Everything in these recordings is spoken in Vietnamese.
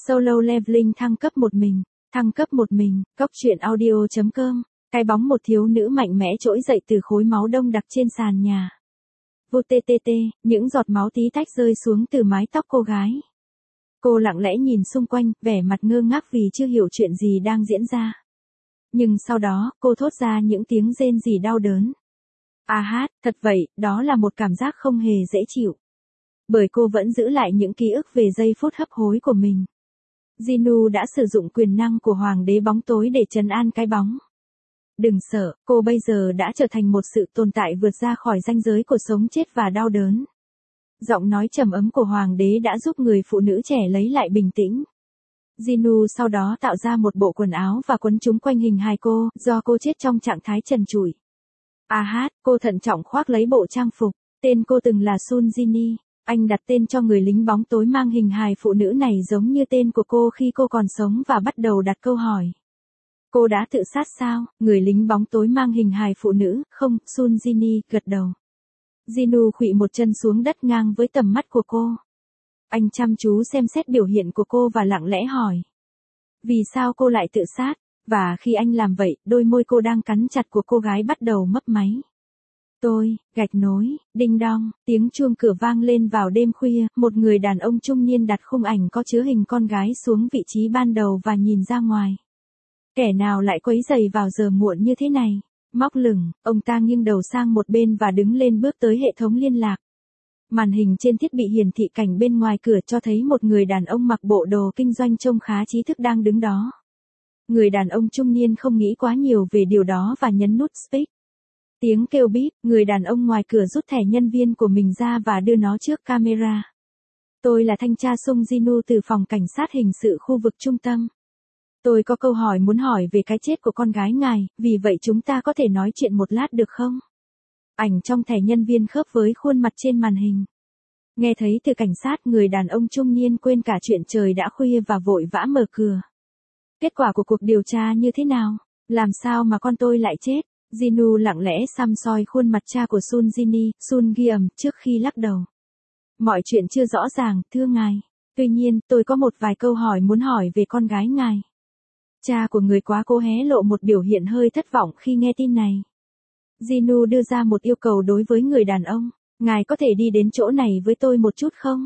Solo Leveling thăng cấp một mình. Thăng cấp một mình, Cóc truyện audio.com. Cái bóng một thiếu nữ mạnh mẽ trỗi dậy từ khối máu đông đặc trên sàn nhà. Vô ttt, những giọt máu tí tách rơi xuống từ mái tóc cô gái. Cô lặng lẽ nhìn xung quanh, vẻ mặt ngơ ngác vì chưa hiểu chuyện gì đang diễn ra. Nhưng sau đó, cô thốt ra những tiếng rên rỉ đau đớn. À hát, thật vậy, đó là một cảm giác không hề dễ chịu. Bởi cô vẫn giữ lại những ký ức về giây phút hấp hối của mình. Jinu đã sử dụng quyền năng của Hoàng đế bóng tối để trấn an cái bóng. Đừng sợ, cô bây giờ đã trở thành một sự tồn tại vượt ra khỏi ranh giới của sống chết và đau đớn. Giọng nói trầm ấm của Hoàng đế đã giúp người phụ nữ trẻ lấy lại bình tĩnh. Jinu sau đó tạo ra một bộ quần áo và quấn chúng quanh hình hài cô, do cô chết trong trạng thái trần trụi. À hát, cô thận trọng khoác lấy bộ trang phục. Tên cô từng là Sun Jinni. Anh đặt tên cho người lính bóng tối mang hình hài phụ nữ này giống như tên của cô khi cô còn sống và bắt đầu đặt câu hỏi. Cô đã tự sát sao? Người lính bóng tối mang hình hài phụ nữ, không, Sun Jinni gật đầu. Jinu khuỵu một chân xuống đất ngang với tầm mắt của cô. Anh chăm chú xem xét biểu hiện của cô và lặng lẽ hỏi. Vì sao cô lại tự sát? Và khi anh làm vậy, đôi môi cô đang cắn chặt của cô gái bắt đầu mấp máy. Gạch nối, đinh đong, tiếng chuông cửa vang lên vào đêm khuya, một người đàn ông trung niên đặt khung ảnh có chứa hình con gái xuống vị trí ban đầu và nhìn ra ngoài. Kẻ nào lại quấy rầy vào giờ muộn như thế này? Móc lửng, ông ta nghiêng đầu sang một bên và đứng lên bước tới hệ thống liên lạc. Màn hình trên thiết bị hiển thị cảnh bên ngoài cửa cho thấy một người đàn ông mặc bộ đồ kinh doanh trông khá trí thức đang đứng đó. Người đàn ông trung niên không nghĩ quá nhiều về điều đó và nhấn nút Speak. Tiếng kêu bíp, người đàn ông ngoài cửa rút thẻ nhân viên của mình ra và đưa nó trước camera. Tôi là thanh tra Sung Jinu từ phòng cảnh sát hình sự khu vực trung tâm. Tôi có câu hỏi muốn hỏi về cái chết của con gái ngài, vì vậy chúng ta có thể nói chuyện một lát được không? Ảnh trong thẻ nhân viên khớp với khuôn mặt trên màn hình. Nghe thấy từ cảnh sát, người đàn ông trung niên quên cả chuyện trời đã khuya và vội vã mở cửa. Kết quả của cuộc điều tra như thế nào? Làm sao mà con tôi lại chết? Jinu lặng lẽ săm soi khuôn mặt cha của Sun Jinni, Sun Giam, trước khi lắc đầu. Mọi chuyện chưa rõ ràng, thưa ngài. Tuy nhiên, tôi có một vài câu hỏi muốn hỏi về con gái ngài. Cha của người quá cố hé lộ một biểu hiện hơi thất vọng khi nghe tin này. Jinu đưa ra một yêu cầu đối với người đàn ông. Ngài có thể đi đến chỗ này với tôi một chút không?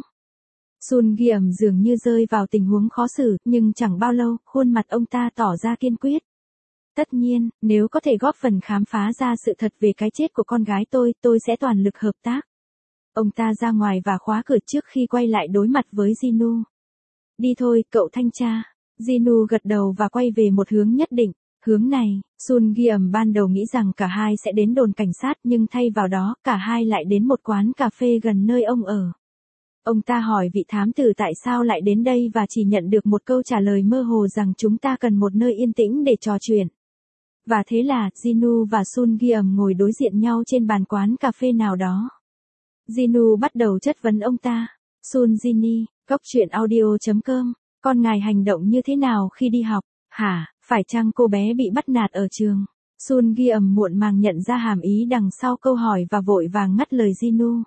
Sun Giam dường như rơi vào tình huống khó xử, nhưng chẳng bao lâu, khuôn mặt ông ta tỏ ra kiên quyết. Tất nhiên, nếu có thể góp phần khám phá ra sự thật về cái chết của con gái tôi sẽ toàn lực hợp tác. Ông ta ra ngoài và khóa cửa trước khi quay lại đối mặt với Jinu. Đi thôi, cậu thanh tra. Jinu gật đầu và quay về một hướng nhất định. Hướng này, Sun Giam ban đầu nghĩ rằng cả hai sẽ đến đồn cảnh sát nhưng thay vào đó, cả hai lại đến một quán cà phê gần nơi ông ở. Ông ta hỏi vị thám tử tại sao lại đến đây và chỉ nhận được một câu trả lời mơ hồ rằng chúng ta cần một nơi yên tĩnh để trò chuyện. Và thế là, Jinu và Sun Giam ngồi đối diện nhau trên bàn quán cà phê nào đó. Jinu bắt đầu chất vấn ông ta. Sun Jinni, Cóc truyện audio.com, con ngài hành động như thế nào khi đi học? Hả, phải chăng cô bé bị bắt nạt ở trường? Sun Giam muộn màng nhận ra hàm ý đằng sau câu hỏi và vội vàng ngắt lời Jinu.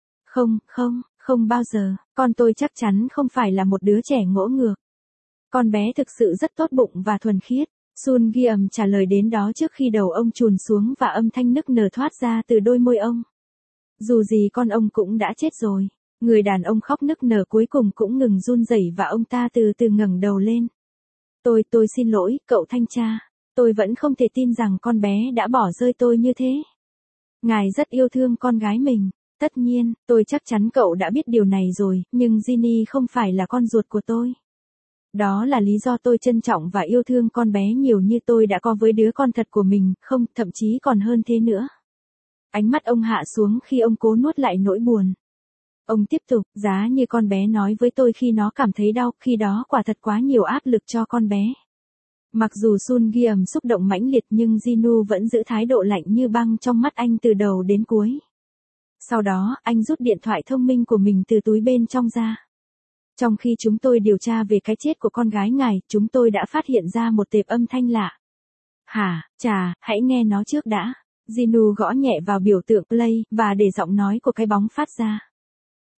Không bao giờ, con tôi chắc chắn không phải là một đứa trẻ ngỗ ngược. Con bé thực sự rất tốt bụng và thuần khiết. Sun Giam trả lời đến đó trước khi đầu ông chùn xuống và âm thanh nức nở thoát ra từ đôi môi ông. Dù gì con ông cũng đã chết rồi. Người đàn ông khóc nức nở cuối cùng cũng ngừng run rẩy và ông ta từ từ ngẩng đầu lên. Tôi xin lỗi, cậu thanh tra. Tôi vẫn không thể tin rằng con bé đã bỏ rơi tôi như thế. Ngài rất yêu thương con gái mình. Tất nhiên, tôi chắc chắn cậu đã biết điều này rồi, nhưng Jinni không phải là con ruột của tôi. Đó là lý do tôi trân trọng và yêu thương con bé nhiều như tôi đã có với đứa con thật của mình, không, thậm chí còn hơn thế nữa. Ánh mắt ông hạ xuống khi ông cố nuốt lại nỗi buồn. Ông tiếp tục, giá như con bé nói với tôi khi nó cảm thấy đau, khi đó quả thật quá nhiều áp lực cho con bé. Mặc dù Sun Giam xúc động mãnh liệt nhưng Jinu vẫn giữ thái độ lạnh như băng trong mắt anh từ đầu đến cuối. Sau đó, anh rút điện thoại thông minh của mình từ túi bên trong ra. Trong khi chúng tôi điều tra về cái chết của con gái ngài, chúng tôi đã phát hiện ra một tệp âm thanh lạ. Hả, chà, hãy nghe nó trước đã. Jinu gõ nhẹ vào biểu tượng play, và để giọng nói của cái bóng phát ra.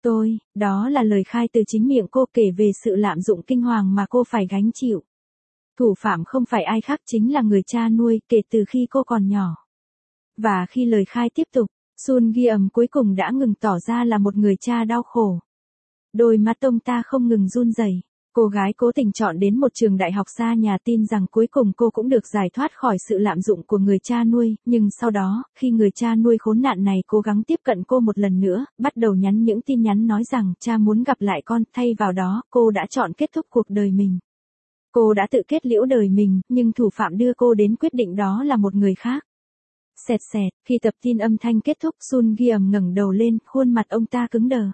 Đó là lời khai từ chính miệng cô kể về sự lạm dụng kinh hoàng mà cô phải gánh chịu. Thủ phạm không phải ai khác chính là người cha nuôi kể từ khi cô còn nhỏ. Và khi lời khai tiếp tục, Sun Gi-ầm cuối cùng đã ngừng tỏ ra là một người cha đau khổ. Đôi mắt ông ta không ngừng run rẩy. Cô gái cố tình chọn đến một trường đại học xa nhà tin rằng cuối cùng cô cũng được giải thoát khỏi sự lạm dụng của người cha nuôi, nhưng sau đó, khi người cha nuôi khốn nạn này cố gắng tiếp cận cô một lần nữa, bắt đầu nhắn những tin nhắn nói rằng cha muốn gặp lại con, thay vào đó, cô đã chọn kết thúc cuộc đời mình. Cô đã tự kết liễu đời mình, nhưng thủ phạm đưa cô đến quyết định đó là một người khác. Xẹt xẹt, khi tập tin âm thanh kết thúc, Sun Gi-ầm ngẩng đầu lên, khuôn mặt ông ta cứng đờ.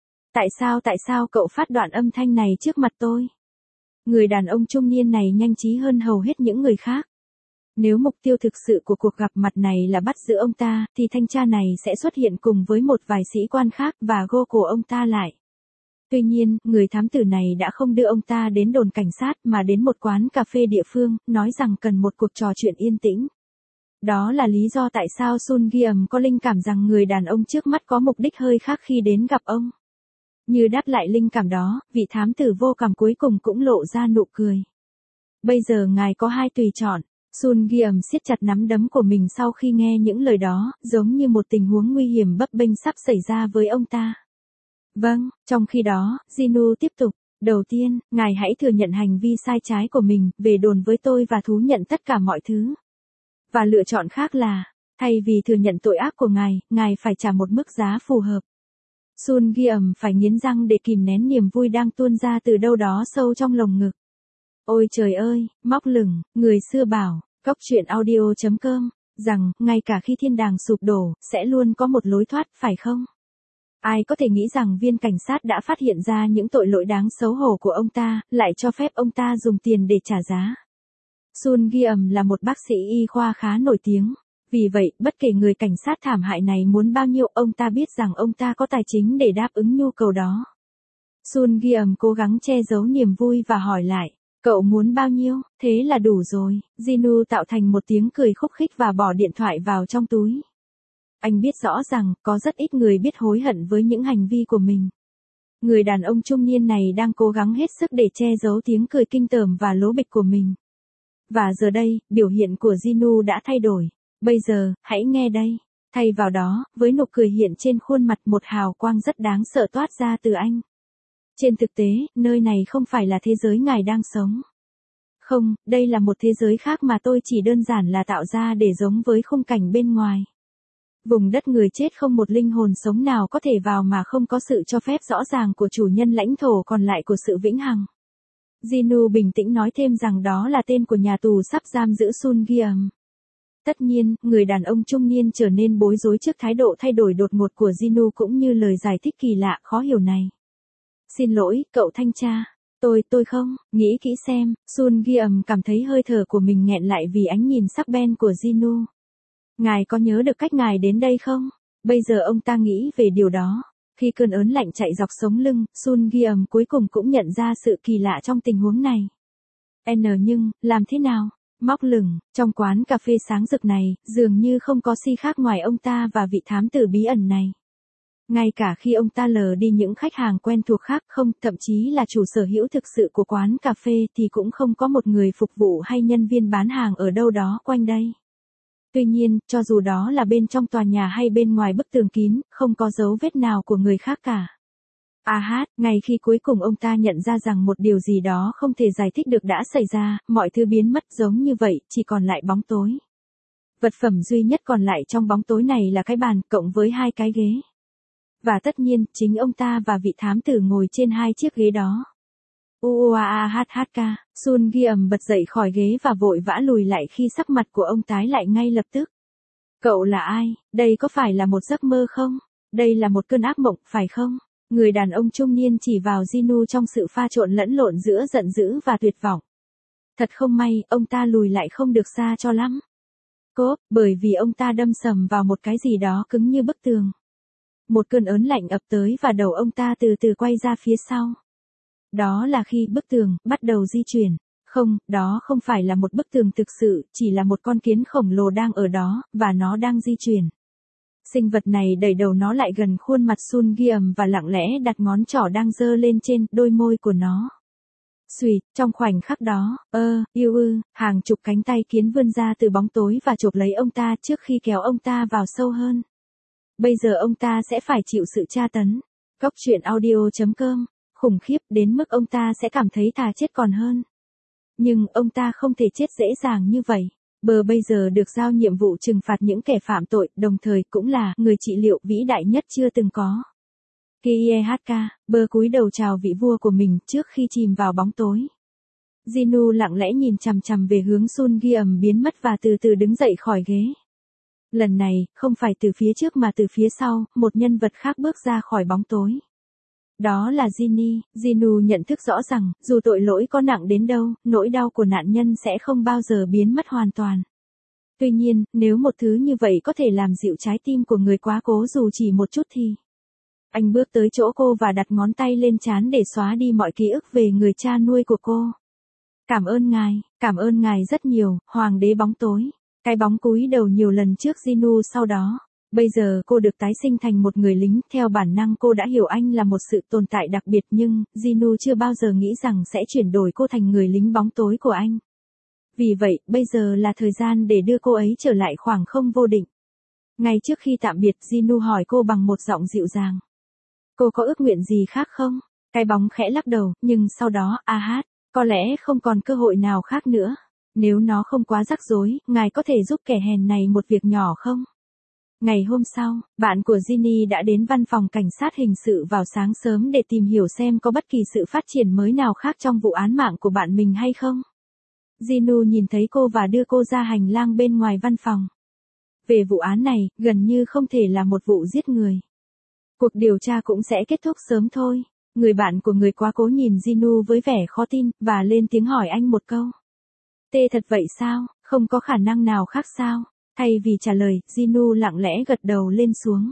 Tại sao cậu phát đoạn âm thanh này trước mặt tôi? Người đàn ông trung niên này nhanh trí hơn hầu hết những người khác. Nếu mục tiêu thực sự của cuộc gặp mặt này là bắt giữ ông ta, thì thanh tra này sẽ xuất hiện cùng với một vài sĩ quan khác và gô cổ ông ta lại. Tuy nhiên, người thám tử này đã không đưa ông ta đến đồn cảnh sát mà đến một quán cà phê địa phương, nói rằng cần một cuộc trò chuyện yên tĩnh. Đó là lý do tại sao Sun Gi-ầm có linh cảm rằng người đàn ông trước mắt có mục đích hơi khác khi đến gặp ông. Như đáp lại linh cảm đó, vị thám tử vô cảm cuối cùng cũng lộ ra nụ cười. Bây giờ ngài có hai tùy chọn. Sun Gi-ầm siết chặt nắm đấm của mình sau khi nghe những lời đó, giống như một tình huống nguy hiểm bấp bênh sắp xảy ra với ông ta. Vâng, trong khi đó, Jinu tiếp tục. Đầu tiên, ngài hãy thừa nhận hành vi sai trái của mình, về đồn với tôi và thú nhận tất cả mọi thứ. Và lựa chọn khác là, thay vì thừa nhận tội ác của ngài phải trả một mức giá phù hợp. Sun Gi-ầm phải nghiến răng để kìm nén niềm vui đang tuôn ra từ đâu đó sâu trong lồng ngực. Ôi trời ơi, móc lửng, người xưa bảo, cóc truyện audio.com, rằng, ngay cả khi thiên đàng sụp đổ, sẽ luôn có một lối thoát, phải không? Ai có thể nghĩ rằng viên cảnh sát đã phát hiện ra những tội lỗi đáng xấu hổ của ông ta, lại cho phép ông ta dùng tiền để trả giá. Sun Gi-ầm là một bác sĩ y khoa khá nổi tiếng. Vì vậy, bất kể người cảnh sát thảm hại này muốn bao nhiêu, ông ta biết rằng ông ta có tài chính để đáp ứng nhu cầu đó. Sun Gi-ầm cố gắng che giấu niềm vui và hỏi lại, cậu muốn bao nhiêu, thế là đủ rồi. Jinu tạo thành một tiếng cười khúc khích và bỏ điện thoại vào trong túi. Anh biết rõ rằng, có rất ít người biết hối hận với những hành vi của mình. Người đàn ông trung niên này đang cố gắng hết sức để che giấu tiếng cười kinh tởm và lố bịch của mình. Và giờ đây, biểu hiện của Jinu đã thay đổi. Bây giờ, hãy nghe đây. Thay vào đó, với nụ cười hiện trên khuôn mặt, một hào quang rất đáng sợ toát ra từ anh. Trên thực tế, nơi này không phải là thế giới ngài đang sống. Không, đây là một thế giới khác mà tôi chỉ đơn giản là tạo ra để giống với khung cảnh bên ngoài. Vùng đất người chết không một linh hồn sống nào có thể vào mà không có sự cho phép rõ ràng của chủ nhân lãnh thổ còn lại của sự vĩnh hằng. Jinu bình tĩnh nói thêm rằng đó là tên của nhà tù sắp giam giữ Sun Gi-ầm. Tất nhiên, người đàn ông trung niên trở nên bối rối trước thái độ thay đổi đột ngột của Jinu cũng như lời giải thích kỳ lạ khó hiểu này. Xin lỗi, cậu thanh tra. Tôi không, nghĩ kỹ xem. Sun Gi-ầm cảm thấy hơi thở của mình nghẹn lại vì ánh nhìn sắc bén của Jinu. Ngài có nhớ được cách ngài đến đây không? Bây giờ ông ta nghĩ về điều đó. Khi cơn ớn lạnh chạy dọc sống lưng, Sun Gi-ầm cuối cùng cũng nhận ra sự kỳ lạ trong tình huống này. Nhưng, làm thế nào? Móc lửng, trong quán cà phê sáng rực này, dường như không có si khác ngoài ông ta và vị thám tử bí ẩn này. Ngay cả khi ông ta lờ đi những khách hàng quen thuộc khác không, thậm chí là chủ sở hữu thực sự của quán cà phê thì cũng không có một người phục vụ hay nhân viên bán hàng ở đâu đó quanh đây. Tuy nhiên, cho dù đó là bên trong tòa nhà hay bên ngoài bức tường kín, không có dấu vết nào của người khác cả. Ngay khi cuối cùng ông ta nhận ra rằng một điều gì đó không thể giải thích được đã xảy ra, mọi thứ biến mất giống như vậy, chỉ còn lại bóng tối. Vật phẩm duy nhất còn lại trong bóng tối này là cái bàn, cộng với hai cái ghế. Và tất nhiên, chính ông ta và vị thám tử ngồi trên hai chiếc ghế đó. Sun Gi-ầm bật dậy khỏi ghế và vội vã lùi lại khi sắc mặt của ông tái lại ngay lập tức. Cậu là ai? Đây có phải là một giấc mơ không? Đây là một cơn ác mộng, phải không? Người đàn ông trung niên chỉ vào Jinu trong sự pha trộn lẫn lộn giữa giận dữ và tuyệt vọng. Thật không may, ông ta lùi lại không được xa cho lắm. Bởi vì ông ta đâm sầm vào một cái gì đó cứng như bức tường. Một cơn ớn lạnh ập tới và đầu ông ta từ từ quay ra phía sau. Đó là khi bức tường bắt đầu di chuyển. Không, đó không phải là một bức tường thực sự, chỉ là một con kiến khổng lồ đang ở đó, và nó đang di chuyển. Sinh vật này đẩy đầu nó lại gần khuôn mặt Sun Gi-ầm và lặng lẽ đặt ngón trỏ đang giơ lên trên đôi môi của nó. Xuỵt, trong khoảnh khắc đó, hàng chục cánh tay kiến vươn ra từ bóng tối và chộp lấy ông ta trước khi kéo ông ta vào sâu hơn. Bây giờ ông ta sẽ phải chịu sự tra tấn. Cóc truyện audio.com, khủng khiếp đến mức ông ta sẽ cảm thấy thà chết còn hơn. Nhưng ông ta không thể chết dễ dàng như vậy. Bờ bây giờ được giao nhiệm vụ trừng phạt những kẻ phạm tội, đồng thời cũng là người trị liệu vĩ đại nhất chưa từng có. Kiehk, bờ cúi đầu chào vị vua của mình trước khi chìm vào bóng tối. Jinu lặng lẽ nhìn chằm chằm về hướng Sun Gi-ầm biến mất và từ từ đứng dậy khỏi ghế. Lần này, không phải từ phía trước mà từ phía sau, một nhân vật khác bước ra khỏi bóng tối. Đó là Ginny. Jinu nhận thức rõ rằng, dù tội lỗi có nặng đến đâu, nỗi đau của nạn nhân sẽ không bao giờ biến mất hoàn toàn. Tuy nhiên, nếu một thứ như vậy có thể làm dịu trái tim của người quá cố dù chỉ một chút thì... Anh bước tới chỗ cô và đặt ngón tay lên trán để xóa đi mọi ký ức về người cha nuôi của cô. Cảm ơn ngài rất nhiều, hoàng đế bóng tối. Cái bóng cúi đầu nhiều lần trước Jinu sau đó. Bây giờ cô được tái sinh thành một người lính, theo bản năng cô đã hiểu anh là một sự tồn tại đặc biệt nhưng, Jinu chưa bao giờ nghĩ rằng sẽ chuyển đổi cô thành người lính bóng tối của anh. Vì vậy, bây giờ là thời gian để đưa cô ấy trở lại khoảng không vô định. Ngay trước khi tạm biệt, Jinu hỏi cô bằng một giọng dịu dàng. Cô có ước nguyện gì khác không? Cái bóng khẽ lắc đầu, nhưng sau đó, có lẽ không còn cơ hội nào khác nữa. Nếu nó không quá rắc rối, ngài có thể giúp kẻ hèn này một việc nhỏ không? Ngày hôm sau, bạn của Ginny đã đến văn phòng cảnh sát hình sự vào sáng sớm để tìm hiểu xem có bất kỳ sự phát triển mới nào khác trong vụ án mạng của bạn mình hay không. Jinu nhìn thấy cô và đưa cô ra hành lang bên ngoài văn phòng. Về vụ án này, gần như không thể là một vụ giết người. Cuộc điều tra cũng sẽ kết thúc sớm thôi. Người bạn của người quá cố nhìn Jinu với vẻ khó tin, và lên tiếng hỏi anh một câu. Thật vậy sao, không có khả năng nào khác sao? Thay vì trả lời, Jinu lặng lẽ gật đầu lên xuống.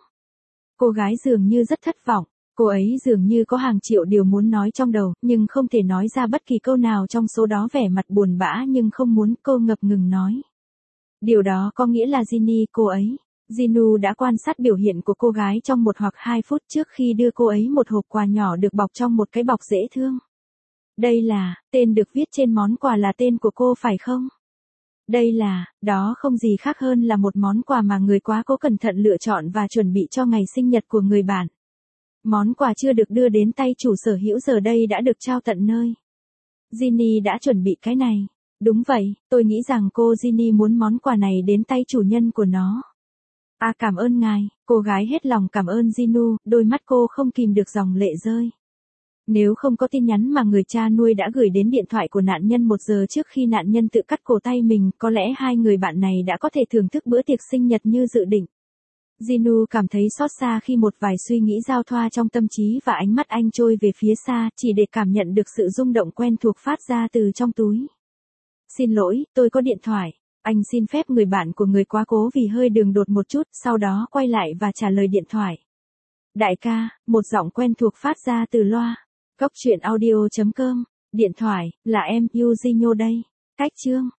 Cô gái dường như rất thất vọng, cô ấy dường như có hàng triệu điều muốn nói trong đầu, nhưng không thể nói ra bất kỳ câu nào trong số đó. Vẻ mặt buồn bã nhưng không muốn, cô ngập ngừng nói. Điều đó có nghĩa là Ginny, cô ấy. Jinu đã quan sát biểu hiện của cô gái trong 1 hoặc 2 phút trước khi đưa cô ấy một hộp quà nhỏ được bọc trong một cái bọc dễ thương. Đây là, tên được viết trên món quà là tên của cô phải không? Đó không gì khác hơn là một món quà mà người quá cố cẩn thận lựa chọn và chuẩn bị cho ngày sinh nhật của người bạn. Món quà chưa được đưa đến tay chủ sở hữu giờ đây đã được trao tận nơi. Ginny đã chuẩn bị cái này. Đúng vậy, tôi nghĩ rằng cô Ginny muốn món quà này đến tay chủ nhân của nó. Cảm ơn ngài, cô gái hết lòng cảm ơn Jinu, đôi mắt cô không kìm được dòng lệ rơi. Nếu không có tin nhắn mà người cha nuôi đã gửi đến điện thoại của nạn nhân 1 giờ trước khi nạn nhân tự cắt cổ tay mình, có lẽ hai người bạn này đã có thể thưởng thức bữa tiệc sinh nhật như dự định. Jinu cảm thấy xót xa khi một vài suy nghĩ giao thoa trong tâm trí và ánh mắt anh trôi về phía xa, chỉ để cảm nhận được sự rung động quen thuộc phát ra từ trong túi. Xin lỗi, tôi có điện thoại. Anh xin phép người bạn của người quá cố vì hơi đường đột một chút, sau đó quay lại và trả lời điện thoại. Đại ca, một giọng quen thuộc phát ra từ loa. Cóc truyện audio.com, điện thoại, là em, Yujinho đây. Cách chương.